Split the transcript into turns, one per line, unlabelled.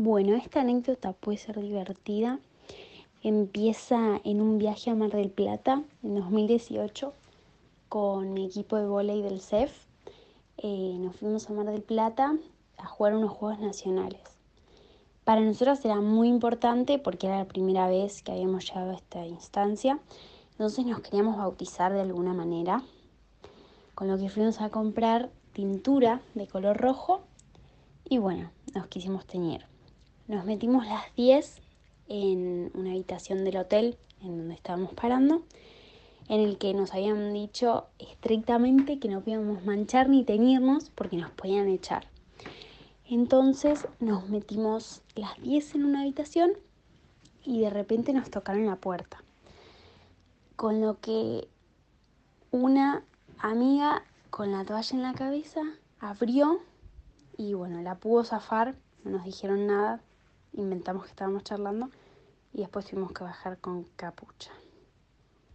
Bueno, esta anécdota puede ser divertida. Empieza en un viaje a Mar del Plata en 2018 con mi equipo de vóley del CEF. Nos fuimos a Mar del Plata a jugar unos Juegos Nacionales. Para nosotros era muy importante porque era la primera vez que habíamos llegado a esta instancia. Entonces nos queríamos bautizar de alguna manera, con lo que fuimos a comprar tintura de color rojo y bueno, nos quisimos teñir. Nos metimos las 10 en una habitación del hotel en donde estábamos parando, en el que nos habían dicho estrictamente que no podíamos manchar ni teñirnos porque nos podían echar. Entonces nos metimos las 10 en una habitación y de repente nos tocaron la puerta. Con lo que una amiga con la toalla en la cabeza abrió y bueno, la pudo zafar, no nos dijeron nada, inventamos que estábamos charlando y después tuvimos que bajar con capucha.